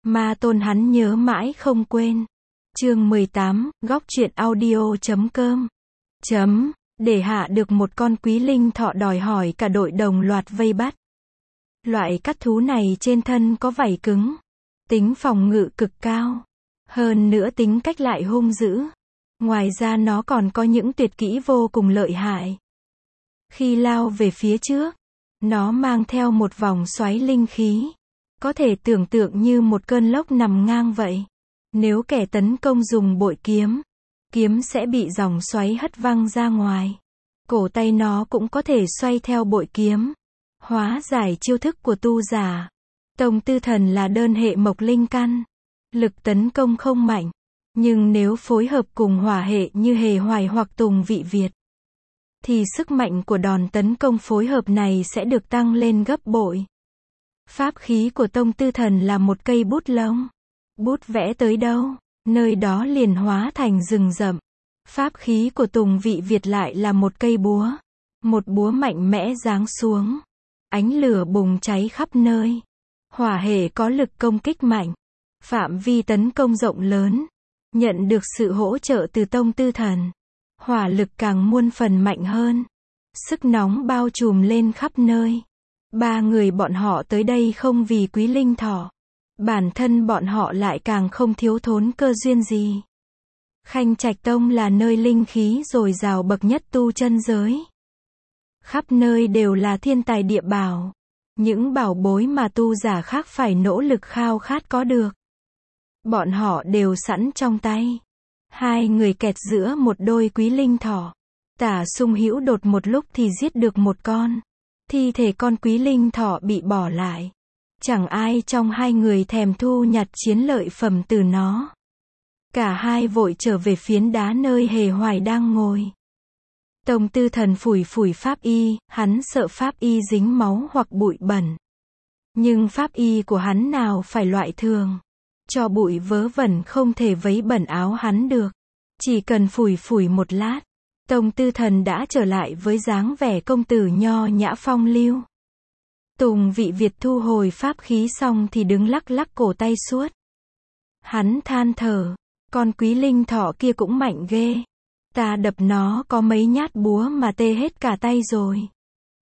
Ma tôn hắn nhớ mãi không quên. Chương 18, góc truyện audio.com. Để hạ được một con quý linh thọ đòi hỏi cả đội đồng loạt vây bắt. Loại cắt thú này trên thân có vảy cứng, tính phòng ngự cực cao, hơn nữa tính cách lại hung dữ. Ngoài ra nó còn có những tuyệt kỹ vô cùng lợi hại. Khi lao về phía trước, nó mang theo một vòng xoáy linh khí, có thể tưởng tượng như một cơn lốc nằm ngang vậy. Nếu kẻ tấn công dùng bội kiếm, kiếm sẽ bị dòng xoáy hất văng ra ngoài. Cổ tay nó cũng có thể xoay theo bội kiếm, hóa giải chiêu thức của tu giả. Tông Tư Thần là đơn hệ mộc linh căn, lực tấn công không mạnh, nhưng nếu phối hợp cùng hỏa hệ như Hề Hoài hoặc Tùng Vị Việt, thì sức mạnh của đòn tấn công phối hợp này sẽ được tăng lên gấp bội. Pháp khí của Tông Tư Thần là một cây bút lông. Bút vẽ tới đâu, nơi đó liền hóa thành rừng rậm. Pháp khí của Tùng Vị Việt lại là một cây búa. Một búa mạnh mẽ giáng xuống. Ánh lửa bùng cháy khắp nơi. Hỏa hệ có lực công kích mạnh. Phạm vi tấn công rộng lớn. Nhận được sự hỗ trợ từ Tông Tư Thần. Hỏa lực càng muôn phần mạnh hơn. Sức nóng bao trùm lên khắp nơi. Ba người bọn họ tới đây không vì quý linh thỏ. Bản thân bọn họ lại càng không thiếu thốn cơ duyên gì. Khanh Trạch Tông là nơi linh khí dồi dào bậc nhất tu chân giới. Khắp nơi đều là thiên tài địa bảo. Những bảo bối mà tu giả khác phải nỗ lực khao khát có được. Bọn họ đều sẵn trong tay. Hai người kẹt giữa một đôi quý linh thỏ. Tả Sung Hữu đột một lúc thì giết được một con. Thi thể con quý linh thỏ bị bỏ lại. Chẳng ai trong hai người thèm thu nhặt chiến lợi phẩm từ nó. Cả hai vội trở về phiến đá nơi Hề Hoài đang ngồi. Tông Tư Thần phủi phủi pháp y, hắn sợ pháp y dính máu hoặc bụi bẩn. Nhưng pháp y của hắn nào phải loại thường. Cho bụi vớ vẩn không thể vấy bẩn áo hắn được. Chỉ cần phủi phủi một lát, Tông Tư Thần đã trở lại với dáng vẻ công tử nho nhã phong lưu. Tùng Vị Việt thu hồi pháp khí xong thì đứng lắc lắc cổ tay suốt. Hắn than thở, con quý linh thỏ kia cũng mạnh ghê. Ta đập nó có mấy nhát búa mà tê hết cả tay rồi.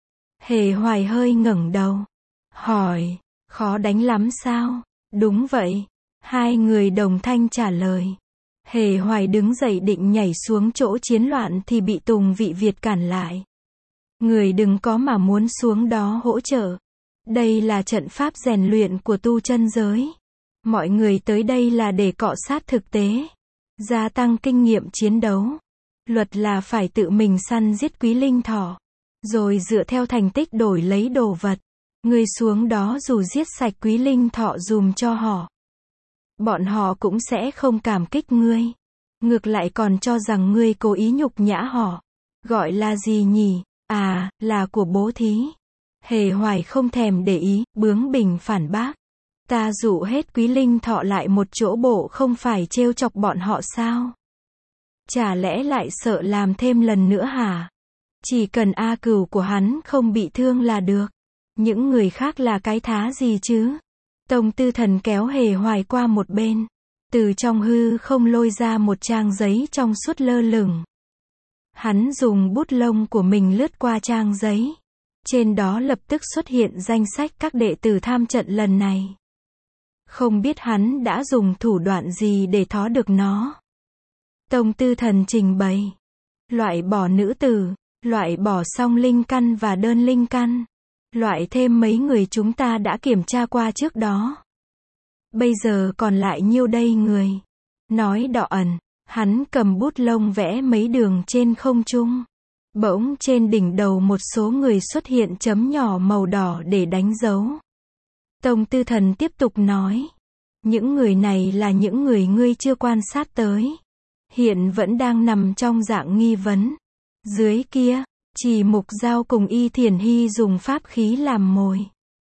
Hề Hoài hơi ngẩng đầu, hỏi, khó đánh lắm sao? Đúng vậy. Hai người đồng thanh trả lời. Hề Hoài đứng dậy định nhảy xuống chỗ chiến loạn thì bị Tùng Vị Việt cản lại. Người đừng có mà muốn xuống đó hỗ trợ. Đây là trận pháp rèn luyện của tu chân giới. Mọi người tới đây là để cọ sát thực tế, gia tăng kinh nghiệm chiến đấu. Luật là phải tự mình săn giết quý linh thỏ, rồi dựa theo thành tích đổi lấy đồ vật. Người xuống đó dù giết sạch quý linh thọ dùm cho họ, bọn họ cũng sẽ không cảm kích ngươi. Ngược lại còn cho rằng ngươi cố ý nhục nhã họ. Gọi là gì nhỉ? À, là của bố thí. Hề Hoài không thèm để ý, bướng bỉnh phản bác. Ta dụ hết quý linh thọ lại một chỗ bộ không phải trêu chọc bọn họ sao? Chả lẽ lại sợ làm thêm lần nữa hả? Chỉ cần A Cửu của hắn không bị thương là được. Những người khác là cái thá gì chứ? Tông Tư Thần kéo Hề Hoài qua một bên. Từ trong hư không lôi ra một trang giấy trong suốt lơ lửng. Hắn dùng bút lông của mình lướt qua trang giấy. Trên đó lập tức xuất hiện danh sách các đệ tử tham trận lần này. Không biết hắn đã dùng thủ đoạn gì để thó được nó. Tông Tư Thần trình bày. Loại bỏ nữ tử, loại bỏ song linh căn và đơn linh căn. Loại thêm mấy người chúng ta đã kiểm tra qua trước đó. Bây giờ còn lại nhiêu đây người. Nói đọ ẩn, hắn cầm bút lông vẽ mấy đường trên không trung. Bỗng trên đỉnh đầu một số người xuất hiện chấm nhỏ màu đỏ để đánh dấu. Tông Tư Thần tiếp tục nói. Những người này là những người ngươi chưa quan sát tới. Hiện vẫn đang nằm trong dạng nghi vấn. Dưới kia, Chỉ Mục Giao cùng Y Thiền Hy dùng pháp khí làm mồi.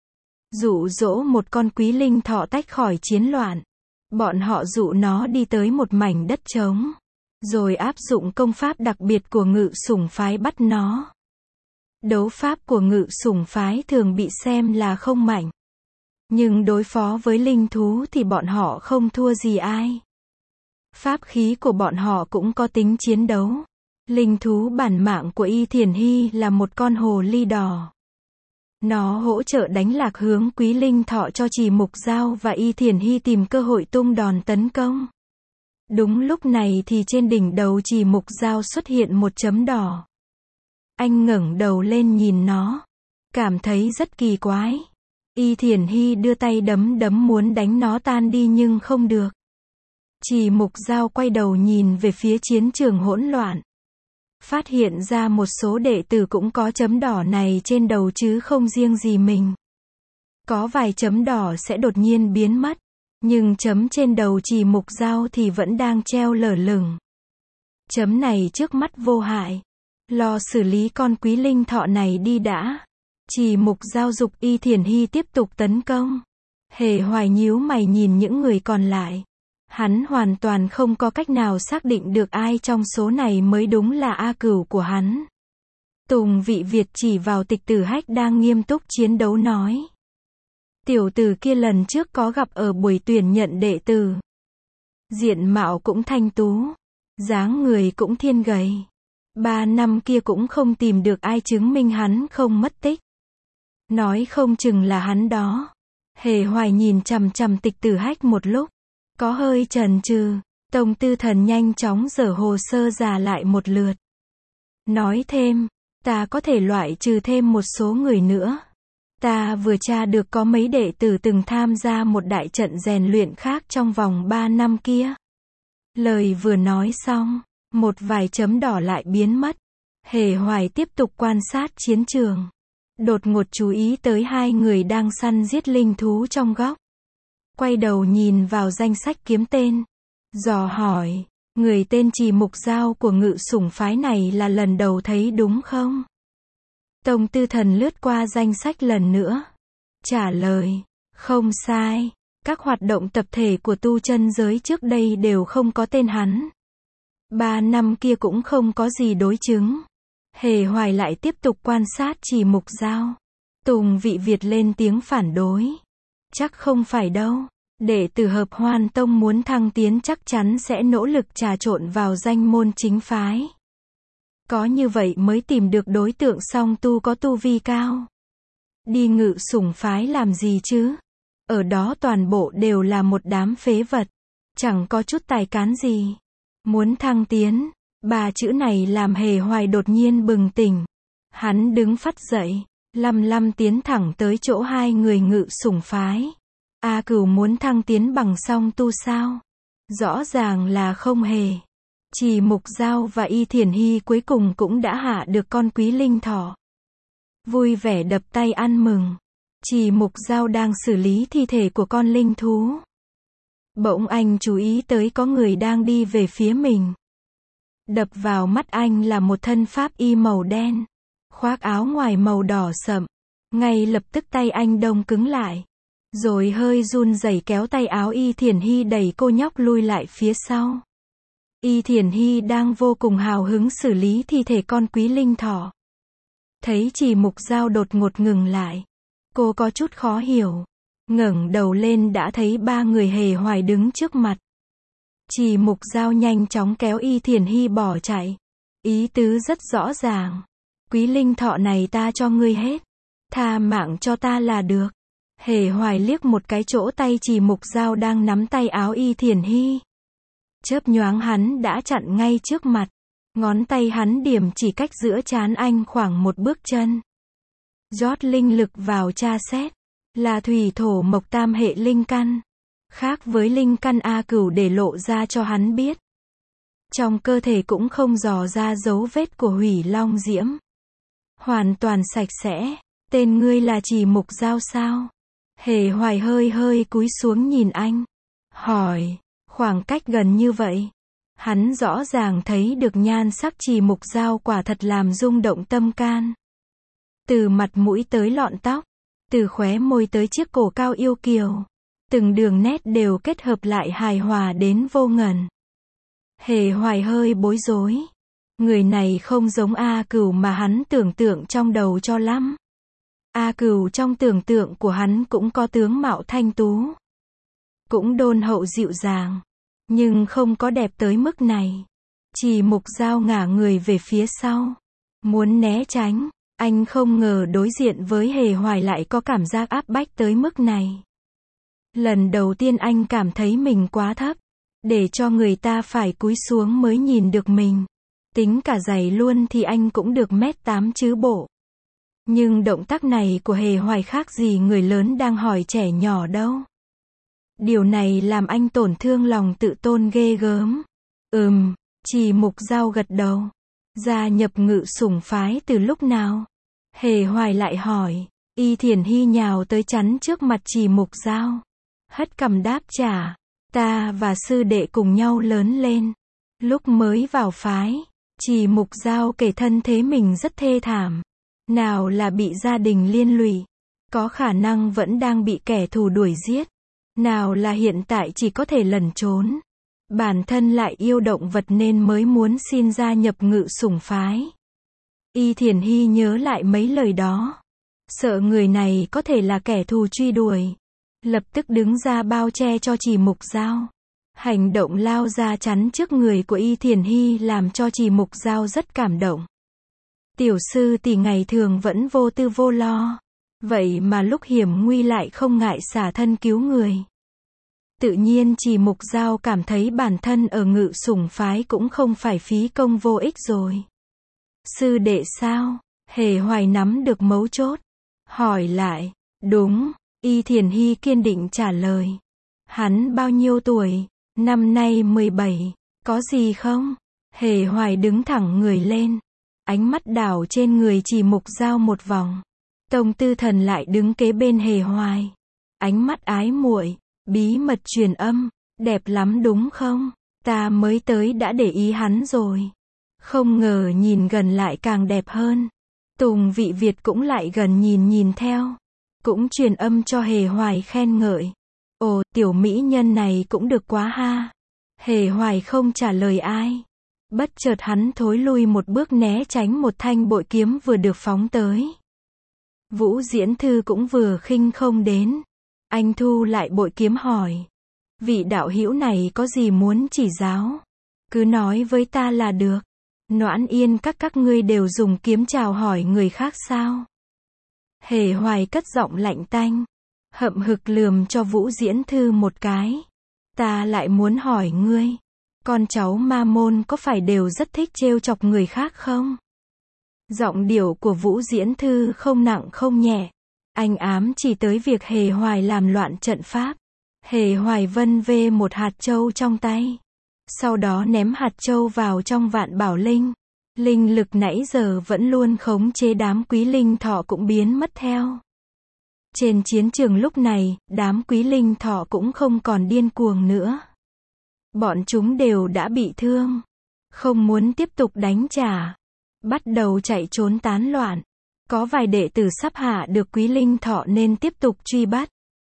Dụ dỗ một con quý linh thọ tách khỏi chiến loạn. Bọn họ dụ nó đi tới một mảnh đất trống. Rồi áp dụng công pháp đặc biệt của Ngự Sủng phái bắt nó. Đấu pháp của Ngự Sủng phái thường bị xem là không mạnh. Nhưng đối phó với linh thú thì bọn họ không thua gì ai. Pháp khí của bọn họ cũng có tính chiến đấu. Linh thú bản mạng của Y Thiền Hy là một con hồ ly đỏ. Nó hỗ trợ đánh lạc hướng Quý Linh Thọ cho Trì Mục Dao và Y Thiền Hy tìm cơ hội tung đòn tấn công. Đúng lúc này thì trên đỉnh đầu Trì Mục Dao xuất hiện một chấm đỏ. Anh ngẩng đầu lên nhìn nó, cảm thấy rất kỳ quái. Y Thiền Hy đưa tay đấm muốn đánh nó tan đi nhưng không được. Trì Mục Dao quay đầu nhìn về phía chiến trường hỗn loạn. Phát hiện ra một số đệ tử cũng có chấm đỏ này trên đầu chứ không riêng gì mình. Có vài chấm đỏ sẽ đột nhiên biến mất, nhưng chấm trên đầu Trì Mục Dao thì vẫn đang treo lở lửng. Chấm này trước mắt vô hại. Lo xử lý con Quý Linh Thọ này đi đã. Trì Mục Dao giục Y Thiền Hy tiếp tục tấn công. Hề Hoài nhíu mày nhìn những người còn lại. Hắn hoàn toàn không có cách nào xác định được ai trong số này mới đúng là A Cửu của hắn. Tùng Vị Việt chỉ vào Tịch Tử Hách đang nghiêm túc chiến đấu nói. Tiểu tử kia lần trước có gặp ở buổi tuyển nhận đệ tử. Diện mạo cũng thanh tú. Dáng người cũng thiên gầy. 3 năm kia cũng không tìm được ai chứng minh hắn không mất tích. Nói không chừng là hắn đó. Hề Hoài nhìn chằm chằm Tịch Tử Hách một lúc. Có hơi chần chừ. Tông Tư Thần nhanh chóng dở hồ sơ ra lại một lượt. Nói thêm, ta có thể loại trừ thêm một số người nữa. Ta vừa tra được có mấy đệ tử từng tham gia một đại trận rèn luyện khác trong vòng 3 năm kia. Lời vừa nói xong, một vài chấm đỏ lại biến mất. Hề Hoài tiếp tục quan sát chiến trường. Đột ngột chú ý tới 2 người đang săn giết linh thú trong góc. Quay đầu nhìn vào danh sách kiếm tên. Dò hỏi, người tên Trì Mục Dao của Ngự Sủng phái này là lần đầu thấy đúng không? Tông Tư Thần lướt qua danh sách lần nữa. Trả lời, không sai. Các hoạt động tập thể của tu chân giới trước đây đều không có tên hắn. 3 năm kia cũng không có gì đối chứng. Hề Hoài lại tiếp tục quan sát Trì Mục Dao. Tùng Vị Việt lên tiếng phản đối. Chắc không phải đâu. Đệ tử Hợp Hoan Tông muốn thăng tiến chắc chắn sẽ nỗ lực trà trộn vào danh môn chính phái. Có như vậy mới tìm được đối tượng song tu có tu vi cao. Đi Ngự Sủng phái làm gì chứ? Ở đó toàn bộ đều là một đám phế vật. Chẳng có chút tài cán gì. Muốn thăng tiến. 3 chữ này làm Hề Hoài đột nhiên bừng tỉnh. Hắn đứng phắt dậy. Lăm tiến thẳng tới chỗ 2 người Ngự Sủng phái. A Cửu muốn thăng tiến bằng song tu sao? Rõ ràng là không hề. Trì Mục Dao và Y Thiền Hy cuối cùng cũng đã hạ được con Quý Linh Thọ. Vui vẻ đập tay ăn mừng. Trì Mục Dao đang xử lý thi thể của con linh thú. Bỗng anh chú ý tới có người đang đi về phía mình. Đập vào mắt anh là một thân pháp y màu đen. Khoác áo ngoài màu đỏ sậm. Ngay lập tức tay anh đông cứng lại. Rồi hơi run rẩy kéo tay áo Y Thiền Hy đẩy cô nhóc lui lại phía sau. Y Thiền Hy đang vô cùng hào hứng xử lý thi thể con Quý Linh Thọ. Thấy Trì Mục Dao đột ngột ngừng lại. Cô có chút khó hiểu. Ngẩng đầu lên đã thấy 3 người Hề Hoài đứng trước mặt. Trì Mục Dao nhanh chóng kéo Y Thiền Hy bỏ chạy. Ý tứ rất rõ ràng. Quý Linh Thọ này ta cho ngươi hết. Tha mạng cho ta là được. Hề Hoài liếc một cái chỗ tay Trì Mục Dao đang nắm tay áo Y Thiền Hy. Chớp nhoáng hắn đã chặn ngay trước mặt. Ngón tay hắn điểm chỉ cách giữa trán anh khoảng 1 bước chân. Rót linh lực vào tra xét. Là thủy thổ mộc tam hệ linh căn. Khác với linh căn A Cửu để lộ ra cho hắn biết. Trong cơ thể cũng không dò ra dấu vết của hủy long diễm. Hoàn toàn sạch sẽ. Tên ngươi là Trì Mục Dao sao? Hề Hoài hơi cúi xuống nhìn anh. Hỏi, khoảng cách gần như vậy. Hắn rõ ràng thấy được nhan sắc Trì Mục Dao quả thật làm rung động tâm can. Từ mặt mũi tới lọn tóc. Từ khóe môi tới chiếc cổ cao yêu kiều. Từng đường nét đều kết hợp lại hài hòa đến vô ngần. Hề Hoài hơi bối rối. Người này không giống A Cửu mà hắn tưởng tượng trong đầu cho lắm. A Cửu trong tưởng tượng của hắn cũng có tướng mạo thanh tú, cũng đôn hậu dịu dàng, nhưng không có đẹp tới mức này. Chỉ Mục Dao ngả người về phía sau, muốn né tránh, anh không ngờ đối diện với Hề Hoài lại có cảm giác áp bách tới mức này. Lần đầu tiên anh cảm thấy mình quá thấp, để cho người ta phải cúi xuống mới nhìn được mình. Tính cả giày luôn thì anh cũng được 1m8 chứ bộ. Nhưng động tác này của Hề Hoài khác gì người lớn đang hỏi trẻ nhỏ đâu. Điều này làm anh tổn thương lòng tự tôn ghê gớm. Chỉ Mục Dao gật đầu. Gia nhập Ngự Sủng phái từ lúc nào? Hề Hoài lại hỏi. Y Thiển Hy nhào tới chắn trước mặt Chỉ Mục Dao. Hất cằm đáp trả. Ta và sư đệ cùng nhau lớn lên. Lúc mới vào phái, Chỉ Mục Dao kể thân thế mình rất thê thảm. Nào là bị gia đình liên lụy, có khả năng vẫn đang bị kẻ thù đuổi giết. Nào là hiện tại chỉ có thể lẩn trốn. Bản thân lại yêu động vật nên mới muốn xin gia nhập Ngự Sủng phái. Y Thiển Hy nhớ lại mấy lời đó. Sợ người này có thể là kẻ thù truy đuổi. Lập tức đứng ra bao che cho Chỉ Mục Dao. Hành động lao ra chắn trước người của Y Thiển Hy làm cho Chỉ Mục Dao rất cảm động. Tiểu sư tỷ ngày thường vẫn vô tư vô lo. Vậy mà lúc hiểm nguy lại không ngại xả thân cứu người. Tự nhiên Chỉ Mục Dao cảm thấy bản thân ở Ngự Sủng phái cũng không phải phí công vô ích rồi. Sư đệ sao? Hề Hoài nắm được mấu chốt. Hỏi lại. Đúng. Y Thiển Hy kiên định trả lời. Hắn bao nhiêu tuổi? Năm nay 17. Có gì không? Hề Hoài đứng thẳng người lên. Ánh mắt đảo trên người Chỉ Mục Dao một vòng. Tông Tư Thần lại đứng kế bên Hề Hoài. Ánh mắt ái muội, bí mật truyền âm. Đẹp lắm đúng không? Ta mới tới đã để ý hắn rồi. Không ngờ nhìn gần lại càng đẹp hơn. Tùng Vị Việt cũng lại gần nhìn theo. Cũng truyền âm cho Hề Hoài khen ngợi. Ồ, tiểu mỹ nhân này cũng được quá ha. Hề Hoài không trả lời ai. Bất chợt hắn thối lui một bước né tránh một thanh bội kiếm vừa được phóng tới. Vũ Diễn Thư cũng vừa khinh không đến. Anh thu lại bội kiếm hỏi. Vị đạo hữu này có gì muốn chỉ giáo? Cứ nói với ta là được. Noãn Yên các ngươi đều dùng kiếm chào hỏi người khác sao? Hề Hoài cất giọng lạnh tanh. Hậm hực lườm cho Vũ Diễn Thư một cái. Ta lại muốn hỏi ngươi. Con cháu Ma Môn có phải đều rất thích trêu chọc người khác không? Giọng điệu của Vũ Diễn Thư không nặng không nhẹ. Anh ám chỉ tới việc Hề Hoài làm loạn trận pháp. Hề Hoài vân vê một hạt châu trong tay. Sau đó ném hạt châu vào trong Vạn Bảo Linh. Linh lực nãy giờ vẫn luôn khống chế đám quý linh thọ cũng biến mất theo. Trên chiến trường lúc này, đám quý linh thọ cũng không còn điên cuồng nữa. Bọn chúng đều đã bị thương. Không muốn tiếp tục đánh trả. Bắt đầu chạy trốn tán loạn. Có vài đệ tử sắp hạ được quý linh thọ nên tiếp tục truy bắt.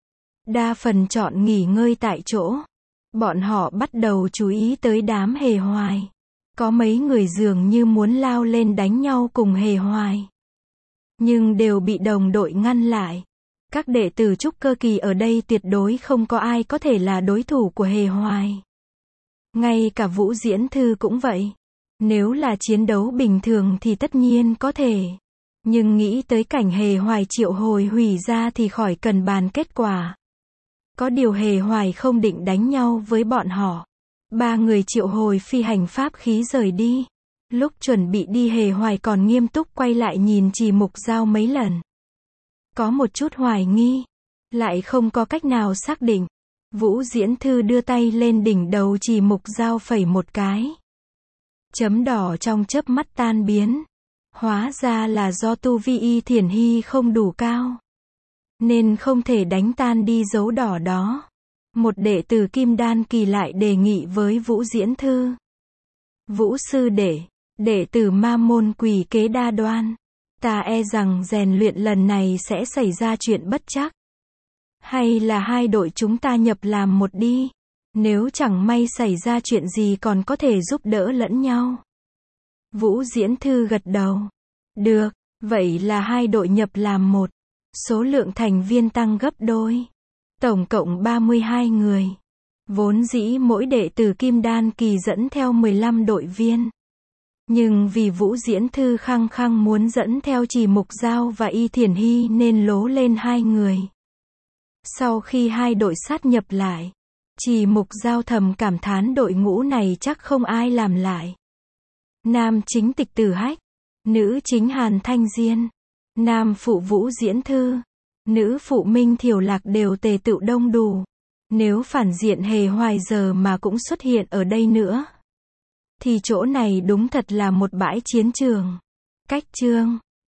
Đa phần chọn nghỉ ngơi tại chỗ. Bọn họ bắt đầu chú ý tới đám Hề Hoài. Có mấy người dường như muốn lao lên đánh nhau cùng Hề Hoài. Nhưng đều bị đồng đội ngăn lại. Các đệ tử trúc cơ kỳ ở đây tuyệt đối không có ai có thể là đối thủ của Hề Hoài. Ngay cả Vũ Diễn Thư cũng vậy. Nếu là chiến đấu bình thường thì tất nhiên có thể. Nhưng nghĩ tới cảnh Hề Hoài triệu hồi hủy ra thì khỏi cần bàn kết quả. Có điều Hề Hoài không định đánh nhau với bọn họ. Ba người triệu hồi phi hành pháp khí rời đi. Lúc chuẩn bị đi Hề Hoài còn nghiêm túc quay lại nhìn Chỉ Mục Dao mấy lần. Có một chút hoài nghi. Lại không có cách nào xác định. Vũ Diễn Thư đưa tay lên đỉnh đầu Chỉ Mục Dao phẩy một cái. Chấm đỏ trong chớp mắt tan biến. Hóa ra là do tu vi Y Thiển Hy không đủ cao. Nên không thể đánh tan đi dấu đỏ đó. Một đệ tử Kim Đan kỳ lại đề nghị với Vũ Diễn Thư. Vũ sư đệ tử Ma Môn quỷ kế đa đoan. Ta e rằng rèn luyện lần này sẽ xảy ra chuyện bất trắc. Hay là hai đội chúng ta nhập làm một đi. Nếu chẳng may xảy ra chuyện gì còn có thể giúp đỡ lẫn nhau. Vũ Diễn Thư gật đầu. Được, vậy là hai đội nhập làm một. Số lượng thành viên tăng gấp đôi. Tổng cộng 32 người. Vốn dĩ mỗi đệ tử Kim Đan kỳ dẫn theo 15 đội viên. Nhưng vì Vũ Diễn Thư khăng khăng muốn dẫn theo chỉ Mục Giao và Y Thiển Hy nên lố lên 2 người. Sau khi 2 đội sát nhập lại, chỉ Mục Giao thầm cảm thán đội ngũ này chắc không ai làm lại. Nam chính Tịch Tử Hách, nữ chính Hàn Thanh Diên, nam phụ Vũ Diễn Thư, nữ phụ Minh Thiểu Lạc đều tề tựu đông đủ. Nếu phản diện Hề Hoài giờ mà cũng xuất hiện ở đây nữa, thì chỗ này đúng thật là một bãi chiến trường. Cách chương